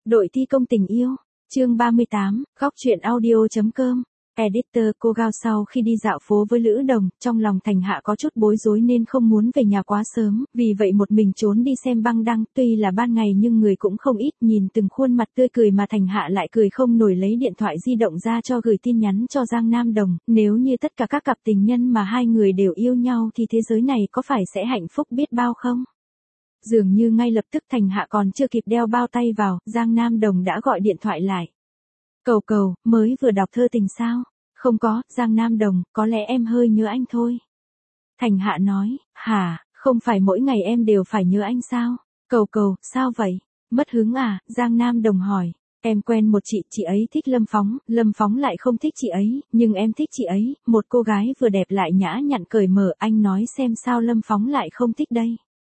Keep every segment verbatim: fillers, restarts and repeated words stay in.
Đội thi công tình yêu, chương ba mươi tám, góc truyện audio.com. Editor. Cô Gao sau khi đi dạo phố với Lữ Đồng, trong lòng Thành Hạ có chút bối rối nên không muốn về nhà quá sớm, vì vậy một mình trốn đi xem băng đăng, tuy là ban ngày nhưng người cũng không ít, nhìn từng khuôn mặt tươi cười mà Thành Hạ lại cười không nổi, lấy điện thoại di động ra cho gửi tin nhắn cho Giang Nam Đồng, nếu như tất cả các cặp tình nhân mà hai người đều yêu nhau thì thế giới này có phải sẽ hạnh phúc biết bao không? Dường như ngay lập tức Thành Hạ còn chưa kịp đeo bao tay vào, Giang Nam Đồng đã gọi điện thoại lại. Cầu cầu, mới vừa đọc thơ tình sao? Không có, Giang Nam Đồng, có lẽ em hơi nhớ anh thôi. Thành Hạ nói, hả, không phải mỗi ngày em đều phải nhớ anh sao? Cầu cầu, sao vậy? Mất hứng à? Giang Nam Đồng hỏi. Em quen một chị, chị ấy thích Lâm Phóng, Lâm Phóng lại không thích chị ấy, nhưng em thích chị ấy, một cô gái vừa đẹp lại nhã nhặn cởi mở, anh nói xem sao Lâm Phóng lại không thích đây.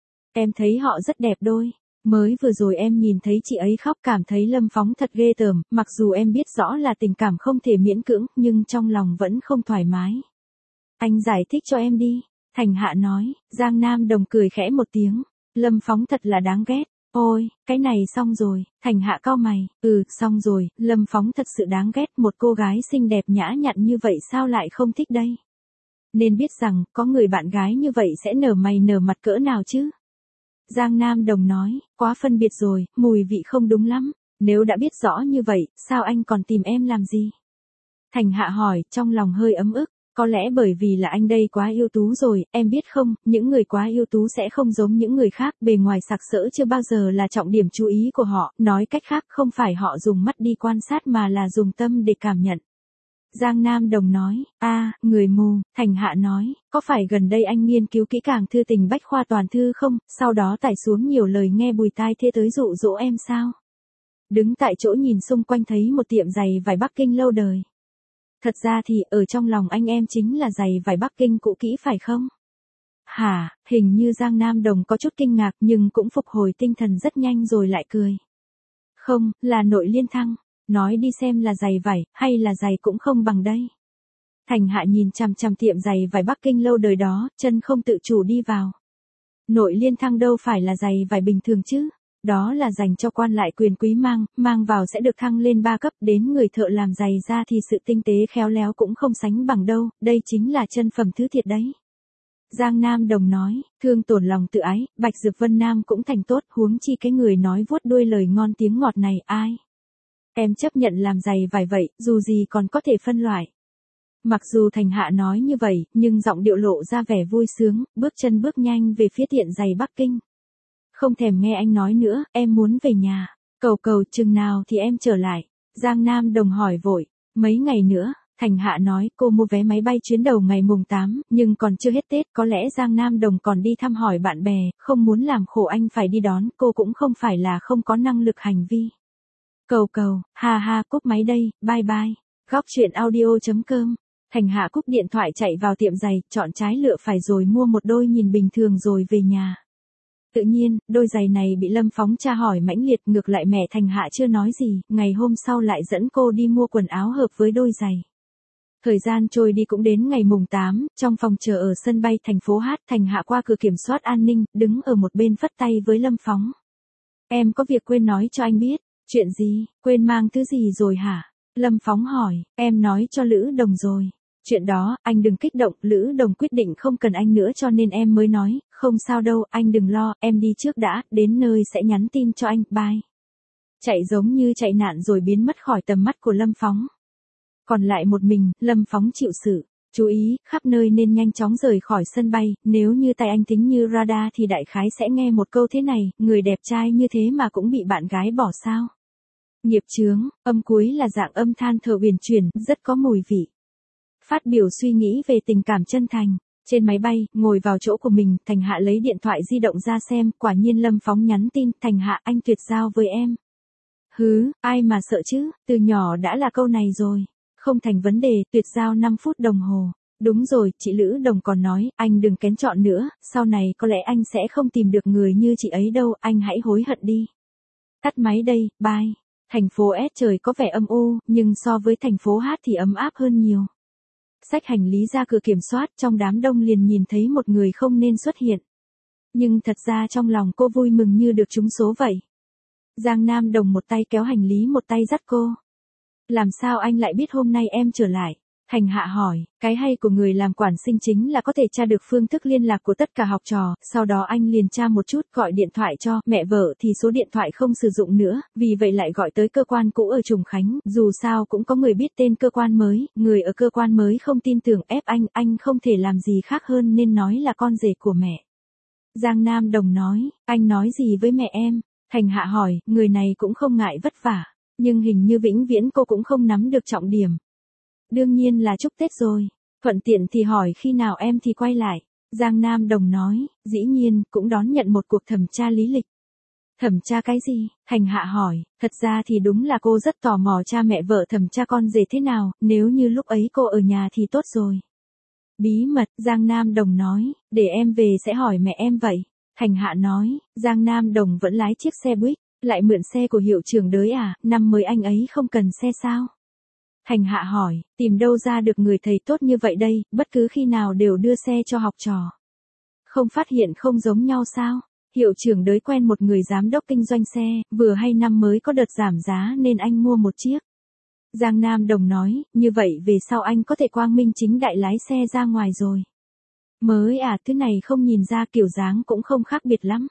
Em thấy họ rất đẹp đôi. Mới vừa rồi em nhìn thấy chị ấy khóc, cảm thấy Lâm Phóng thật ghê tởm, mặc dù em biết rõ là tình cảm không thể miễn cưỡng, nhưng trong lòng vẫn không thoải mái. Anh giải thích cho em đi. Thành Hạ nói. Giang Nam Đồng cười khẽ một tiếng. Lâm Phóng thật là đáng ghét. Ôi, cái này xong rồi. Thành Hạ cau mày. Ừ, xong rồi, Lâm Phóng thật sự đáng ghét, một cô gái xinh đẹp nhã nhặn như vậy sao lại không thích đây? Nên biết rằng, có người bạn gái như vậy sẽ nở mày nở mặt cỡ nào chứ? Giang Nam Đồng nói, quá phân biệt rồi, mùi vị không đúng lắm. Nếu đã biết rõ như vậy, sao anh còn tìm em làm gì? Thành Hạ hỏi, trong lòng hơi ấm ức. Có lẽ bởi vì là anh đây quá ưu tú rồi, em biết không, những người quá ưu tú sẽ không giống những người khác, bề ngoài sặc sỡ chưa bao giờ là trọng điểm chú ý của họ, nói cách khác không phải họ dùng mắt đi quan sát mà là dùng tâm để cảm nhận. Giang Nam Đồng nói, a, à, người mù. Thành Hạ nói, có phải gần đây anh nghiên cứu kỹ càng thư tình bách khoa toàn thư không, sau đó tải xuống nhiều lời nghe bùi tai thế tới dụ dỗ em sao? Đứng tại chỗ nhìn xung quanh thấy một tiệm giày vải Bắc Kinh lâu đời. Thật ra thì ở trong lòng anh em chính là giày vải Bắc Kinh cũ kỹ phải không? Hả, hình như Giang Nam Đồng có chút kinh ngạc nhưng cũng phục hồi tinh thần rất nhanh rồi lại cười. Không, là Nội Liên Thăng. Nói đi xem là giày vải, hay là giày cũng không bằng đây. Thành Hạ nhìn chằm chằm tiệm giày vải Bắc Kinh lâu đời đó, chân không tự chủ đi vào. Nội Liên Thăng đâu phải là giày vải bình thường chứ. Đó là dành cho quan lại quyền quý mang, mang vào sẽ được thăng lên ba cấp, đến người thợ làm giày ra thì sự tinh tế khéo léo cũng không sánh bằng đâu, đây chính là chân phẩm thứ thiệt đấy. Giang Nam Đồng nói, thương tổn lòng tự ái, Bạch Dược Vân Nam cũng thành tốt, huống chi cái người nói vuốt đuôi lời ngon tiếng ngọt này ai. Em chấp nhận làm giày vải vậy, dù gì còn có thể phân loại. Mặc dù Thành Hạ nói như vậy, nhưng giọng điệu lộ ra vẻ vui sướng, bước chân bước nhanh về phía tiệm giày Bắc Kinh. Không thèm nghe anh nói nữa, em muốn về nhà. Cầu cầu, chừng nào thì em trở lại? Giang Nam Đồng hỏi vội. Mấy ngày nữa, Thành Hạ nói, cô mua vé máy bay chuyến đầu ngày mùng tám, nhưng còn chưa hết Tết, có lẽ Giang Nam Đồng còn đi thăm hỏi bạn bè, không muốn làm khổ anh phải đi đón, cô cũng không phải là không có năng lực hành vi. Cầu cầu, ha ha, cúp máy đây, bye bye. Góc truyện audio.com. Thành Hạ cúp điện thoại chạy vào tiệm giày, chọn trái lựa phải rồi mua một đôi nhìn bình thường rồi về nhà. Tự nhiên, đôi giày này bị Lâm Phóng tra hỏi mãnh liệt, ngược lại mẹ Thành Hạ chưa nói gì, ngày hôm sau lại dẫn cô đi mua quần áo hợp với đôi giày. Thời gian trôi đi cũng đến ngày mùng tám, trong phòng chờ ở sân bay thành phố Hát, Thành Hạ qua cửa kiểm soát an ninh, đứng ở một bên phất tay với Lâm Phóng. Em có việc quên nói cho anh biết. Chuyện gì, quên mang thứ gì rồi hả? Lâm Phóng hỏi, em nói cho Lữ Đồng rồi. Chuyện đó, anh đừng kích động, Lữ Đồng quyết định không cần anh nữa cho nên em mới nói, không sao đâu, anh đừng lo, em đi trước đã, đến nơi sẽ nhắn tin cho anh, bye. Chạy giống như chạy nạn rồi biến mất khỏi tầm mắt của Lâm Phóng. Còn lại một mình, Lâm Phóng chịu sự chú ý, khắp nơi nên nhanh chóng rời khỏi sân bay, nếu như tay anh tính như radar thì đại khái sẽ nghe một câu thế này, người đẹp trai như thế mà cũng bị bạn gái bỏ sao. Nghiệp chướng, âm cuối là dạng âm than thở uyển chuyển, rất có mùi vị. Phát biểu suy nghĩ về tình cảm chân thành. Trên máy bay, ngồi vào chỗ của mình, Thành Hạ lấy điện thoại di động ra xem, quả nhiên Lâm Phóng nhắn tin, Thành Hạ anh tuyệt giao với em. Hứ, ai mà sợ chứ, từ nhỏ đã là câu này rồi. Không thành vấn đề, tuyệt giao năm phút đồng hồ. Đúng rồi, chị Lữ Đồng còn nói, anh đừng kén chọn nữa, sau này có lẽ anh sẽ không tìm được người như chị ấy đâu, anh hãy hối hận đi. Tắt máy đây, bye. Thành phố S trời có vẻ âm u, nhưng so với thành phố Hát thì ấm áp hơn nhiều. Xách hành lý ra cửa kiểm soát, trong đám đông liền nhìn thấy một người không nên xuất hiện. Nhưng thật ra trong lòng cô vui mừng như được trúng số vậy. Giang Nam Đồng một tay kéo hành lý một tay dắt cô. Làm sao anh lại biết hôm nay em trở lại? Thành Hạ hỏi, cái hay của người làm quản sinh chính là có thể tra được phương thức liên lạc của tất cả học trò, sau đó anh liền tra một chút gọi điện thoại cho mẹ vợ thì số điện thoại không sử dụng nữa, vì vậy lại gọi tới cơ quan cũ ở Trùng Khánh, dù sao cũng có người biết tên cơ quan mới, người ở cơ quan mới không tin tưởng ép anh, anh không thể làm gì khác hơn nên nói là con rể của mẹ. Giang Nam Đồng nói, anh nói gì với mẹ em? Thành Hạ hỏi, người này cũng không ngại vất vả, nhưng hình như vĩnh viễn cô cũng không nắm được trọng điểm. Đương nhiên là chúc Tết rồi. Thuận tiện thì hỏi khi nào em thì quay lại. Giang Nam Đồng nói, dĩ nhiên, cũng đón nhận một cuộc thẩm tra lý lịch. Thẩm tra cái gì? Thành Hạ hỏi, thật ra thì đúng là cô rất tò mò cha mẹ vợ thẩm tra con rể thế nào, nếu như lúc ấy cô ở nhà thì tốt rồi. Bí mật, Giang Nam Đồng nói, để em về sẽ hỏi mẹ em vậy. Thành Hạ nói, Giang Nam Đồng vẫn lái chiếc xe buýt, lại mượn xe của hiệu trưởng Đới à, năm mới anh ấy không cần xe sao? Thành Hạ hỏi, tìm đâu ra được người thầy tốt như vậy đây, bất cứ khi nào đều đưa xe cho học trò. Không phát hiện không giống nhau sao? Hiệu trưởng Đới quen một người giám đốc kinh doanh xe, vừa hay năm mới có đợt giảm giá nên anh mua một chiếc. Giang Nam Đồng nói, như vậy về sau anh có thể quang minh chính đại lái xe ra ngoài rồi. Mới à, thứ này không nhìn ra kiểu dáng cũng không khác biệt lắm.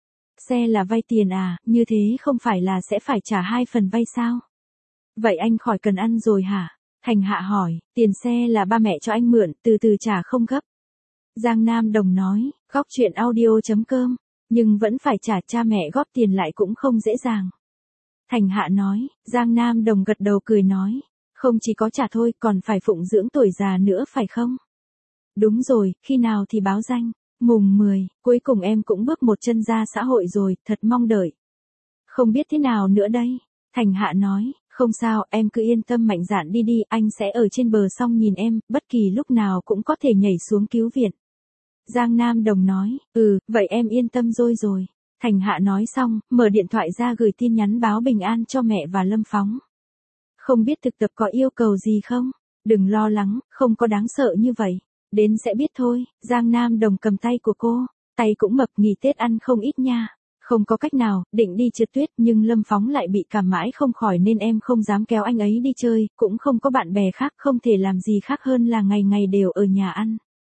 Xe là vay tiền à, như thế không phải là sẽ phải trả hai phần vay sao? Vậy anh khỏi cần ăn rồi hả? Thành Hạ hỏi, tiền xe là ba mẹ cho anh mượn, từ từ trả không gấp. Giang Nam Đồng nói, góc chuyện audio chấm com, nhưng vẫn phải trả, cha mẹ góp tiền lại cũng không dễ dàng. Thành Hạ nói, Giang Nam Đồng gật đầu cười nói, không chỉ có trả thôi còn phải phụng dưỡng tuổi già nữa phải không? Đúng rồi, khi nào thì báo danh? Mùng mười, cuối cùng em cũng bước một chân ra xã hội rồi, thật mong đợi. Không biết thế nào nữa đây? Thành Hạ nói, không sao, em cứ yên tâm mạnh dạn đi đi, anh sẽ ở trên bờ sông nhìn em, bất kỳ lúc nào cũng có thể nhảy xuống cứu viện. Giang Nam Đồng nói, ừ, vậy em yên tâm rồi rồi. Thành Hạ nói xong, mở điện thoại ra gửi tin nhắn báo bình an cho mẹ và Lâm Phóng. Không biết thực tập có yêu cầu gì không? Đừng lo lắng, không có đáng sợ như vậy. Đến sẽ biết thôi. Giang Nam Đồng cầm tay của cô, tay cũng mập, nghỉ Tết ăn không ít nha. Không có cách nào, định đi trượt tuyết nhưng Lâm Phóng lại bị cảm mãi không khỏi nên em không dám kéo anh ấy đi chơi, cũng không có bạn bè khác, không thể làm gì khác hơn là ngày ngày đều ở nhà ăn.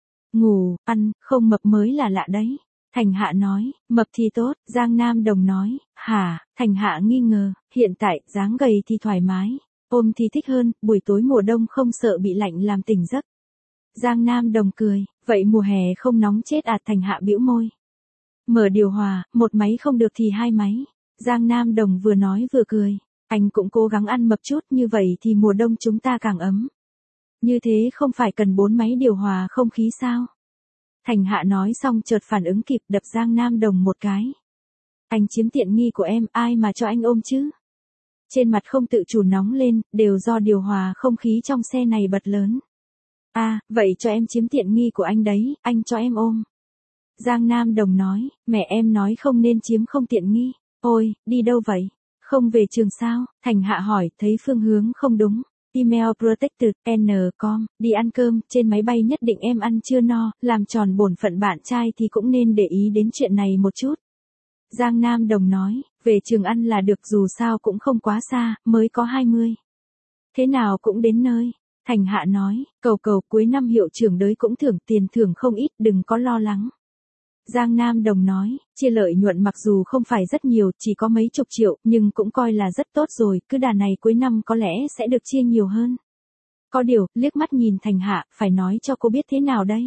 Ngủ, ăn, không mập mới là lạ đấy. Thành Hạ nói, mập thì tốt, Giang Nam Đồng nói, hả, Thành Hạ nghi ngờ, hiện tại, dáng gầy thì thoải mái, ôm thì thích hơn, buổi tối mùa đông không sợ bị lạnh làm tỉnh giấc. Giang Nam Đồng cười, vậy mùa hè không nóng chết à? Thành Hạ bĩu môi. Mở điều hòa, một máy không được thì hai máy. Giang Nam Đồng vừa nói vừa cười, anh cũng cố gắng ăn mập chút, như vậy thì mùa đông chúng ta càng ấm. Như thế không phải cần bốn máy điều hòa không khí sao? Thành Hạ nói xong chợt phản ứng kịp, đập Giang Nam Đồng một cái. Anh chiếm tiện nghi của em, ai mà cho anh ôm chứ? Trên mặt không tự chủ nóng lên, đều do điều hòa không khí trong xe này bật lớn. À, vậy cho em chiếm tiện nghi của anh đấy, anh cho em ôm. Giang Nam Đồng nói, mẹ em nói không nên chiếm không tiện nghi. Ôi, đi đâu vậy? Không về trường sao? Thành Hạ hỏi, thấy phương hướng không đúng. Email protected, n com, đi ăn cơm, trên máy bay nhất định em ăn chưa no, làm tròn bổn phận bạn trai thì cũng nên để ý đến chuyện này một chút. Giang Nam Đồng nói, về trường ăn là được, dù sao cũng không quá xa, mới có hai mươi. Thế nào cũng đến nơi. Thành Hạ nói, cầu cầu cuối năm hiệu trưởng Đới cũng thưởng tiền thưởng không ít, đừng có lo lắng. Giang Nam Đồng nói, chia lợi nhuận mặc dù không phải rất nhiều, chỉ có mấy chục triệu, nhưng cũng coi là rất tốt rồi, cứ đà này cuối năm có lẽ sẽ được chia nhiều hơn. Có điều, liếc mắt nhìn Thành Hạ, phải nói cho cô biết thế nào đây?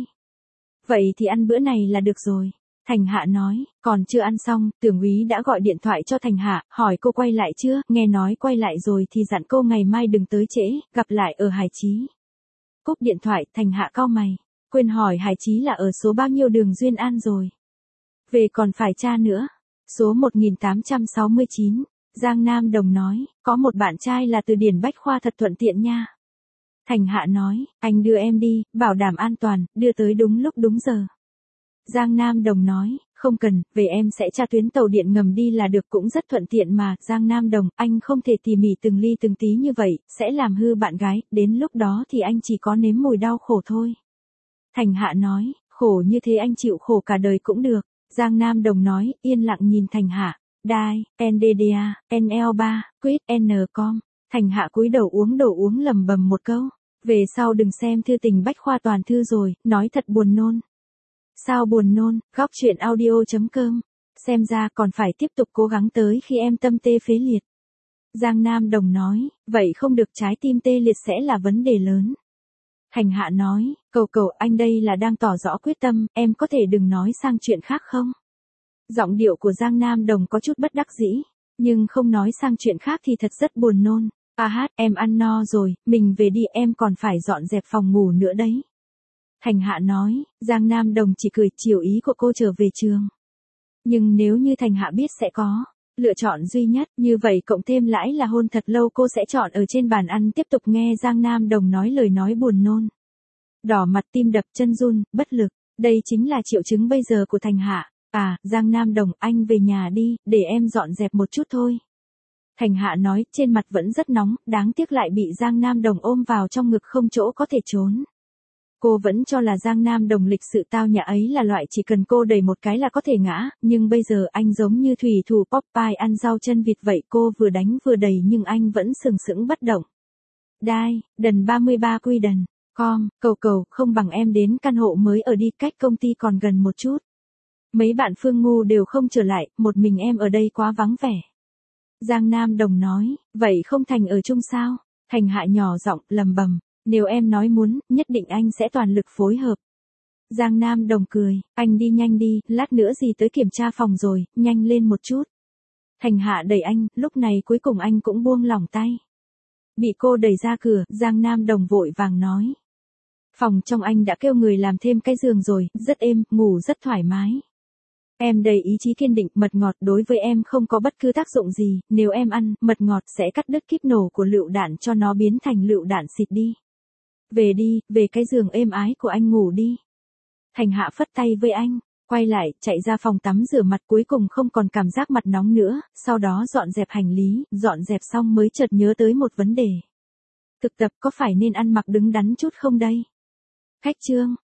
Vậy thì ăn bữa này là được rồi. Thành Hạ nói, còn chưa ăn xong, Tưởng úy đã gọi điện thoại cho Thành Hạ, hỏi cô quay lại chưa, nghe nói quay lại rồi thì dặn cô ngày mai đừng tới trễ, gặp lại ở Hải Chí. Cúp điện thoại, Thành Hạ cau mày, quên hỏi Hải Chí là ở số bao nhiêu đường Duyên An rồi. Về còn phải tra nữa. Số một nghìn tám trăm sáu mươi chín, Giang Nam Đồng nói, có một bạn trai là từ Điển Bách Khoa thật thuận tiện nha. Thành Hạ nói, anh đưa em đi, bảo đảm an toàn, đưa tới đúng lúc đúng giờ. Giang Nam Đồng nói, không cần, về em sẽ tra tuyến tàu điện ngầm đi là được, cũng rất thuận tiện mà. Giang Nam Đồng, anh không thể tỉ mỉ từng ly từng tí như vậy, sẽ làm hư bạn gái, đến lúc đó thì anh chỉ có nếm mùi đau khổ thôi. Thành Hạ nói, khổ như thế anh chịu khổ cả đời cũng được. Giang Nam Đồng nói, yên lặng nhìn Thành Hạ. Đai, en đê đê a, en lờ ba, quýt, en com. Thành Hạ cúi đầu uống đồ uống lầm bầm một câu. Về sau đừng xem thư tình bách khoa toàn thư rồi, nói thật buồn nôn. Sao buồn nôn, góc chuyện audio.com. Xem ra còn phải tiếp tục cố gắng tới khi em tâm tê phế liệt. Giang Nam Đồng nói, vậy không được, trái tim tê liệt sẽ là vấn đề lớn. Thành Hạ nói, cầu cầu anh đây là đang tỏ rõ quyết tâm, em có thể đừng nói sang chuyện khác không? Giọng điệu của Giang Nam Đồng có chút bất đắc dĩ, nhưng không nói sang chuyện khác thì thật rất buồn nôn. À hát, em ăn no rồi, mình về đi, em còn phải dọn dẹp phòng ngủ nữa đấy. Thành Hạ nói, Giang Nam Đồng chỉ cười chiều ý của cô trở về trường. Nhưng nếu như Thành Hạ biết sẽ có lựa chọn duy nhất, như vậy cộng thêm lãi là hôn thật lâu, cô sẽ chọn ở trên bàn ăn tiếp tục nghe Giang Nam Đồng nói lời nói buồn nôn. Đỏ mặt, tim đập, chân run, bất lực, đây chính là triệu chứng bây giờ của Thành Hạ. À, Giang Nam Đồng, anh về nhà đi, để em dọn dẹp một chút thôi. Thành Hạ nói, trên mặt vẫn rất nóng, đáng tiếc lại bị Giang Nam Đồng ôm vào trong ngực không chỗ có thể trốn. Cô vẫn cho là Giang Nam Đồng lịch sự tao nhã ấy là loại chỉ cần cô đẩy một cái là có thể ngã, nhưng bây giờ anh giống như thủy thủ Popeye ăn rau chân vịt vậy, cô vừa đánh vừa đẩy nhưng anh vẫn sừng sững bất động. Đai, đần ba mươi ba quy đần, com, cầu cầu, không bằng em đến căn hộ mới ở đi, cách công ty còn gần một chút. Mấy bạn Phương ngu đều không trở lại, một mình em ở đây quá vắng vẻ. Giang Nam Đồng nói, vậy không thành ở chung sao? Thành Hạ nhỏ giọng lầm bầm, nếu em nói muốn, nhất định anh sẽ toàn lực phối hợp. Giang Nam Đồng cười, anh đi nhanh đi, lát nữa gì tới kiểm tra phòng rồi, nhanh lên một chút. Thành Hạ đẩy anh, lúc này cuối cùng anh cũng buông lỏng tay. Bị cô đẩy ra cửa, Giang Nam Đồng vội vàng nói. Phòng trong anh đã kêu người làm thêm cái giường rồi, rất êm, ngủ rất thoải mái. Em đầy ý chí kiên định, mật ngọt đối với em không có bất cứ tác dụng gì, nếu em ăn, mật ngọt sẽ cắt đứt kíp nổ của lựu đạn cho nó biến thành lựu đạn xịt đi. Về đi, về cái giường êm ái của anh ngủ đi. Thành Hạ phất tay với anh, quay lại, chạy ra phòng tắm rửa mặt, cuối cùng không còn cảm giác mặt nóng nữa, sau đó dọn dẹp hành lý, dọn dẹp xong mới chợt nhớ tới một vấn đề. Thực tập có phải nên ăn mặc đứng đắn chút không đây? Khách trương.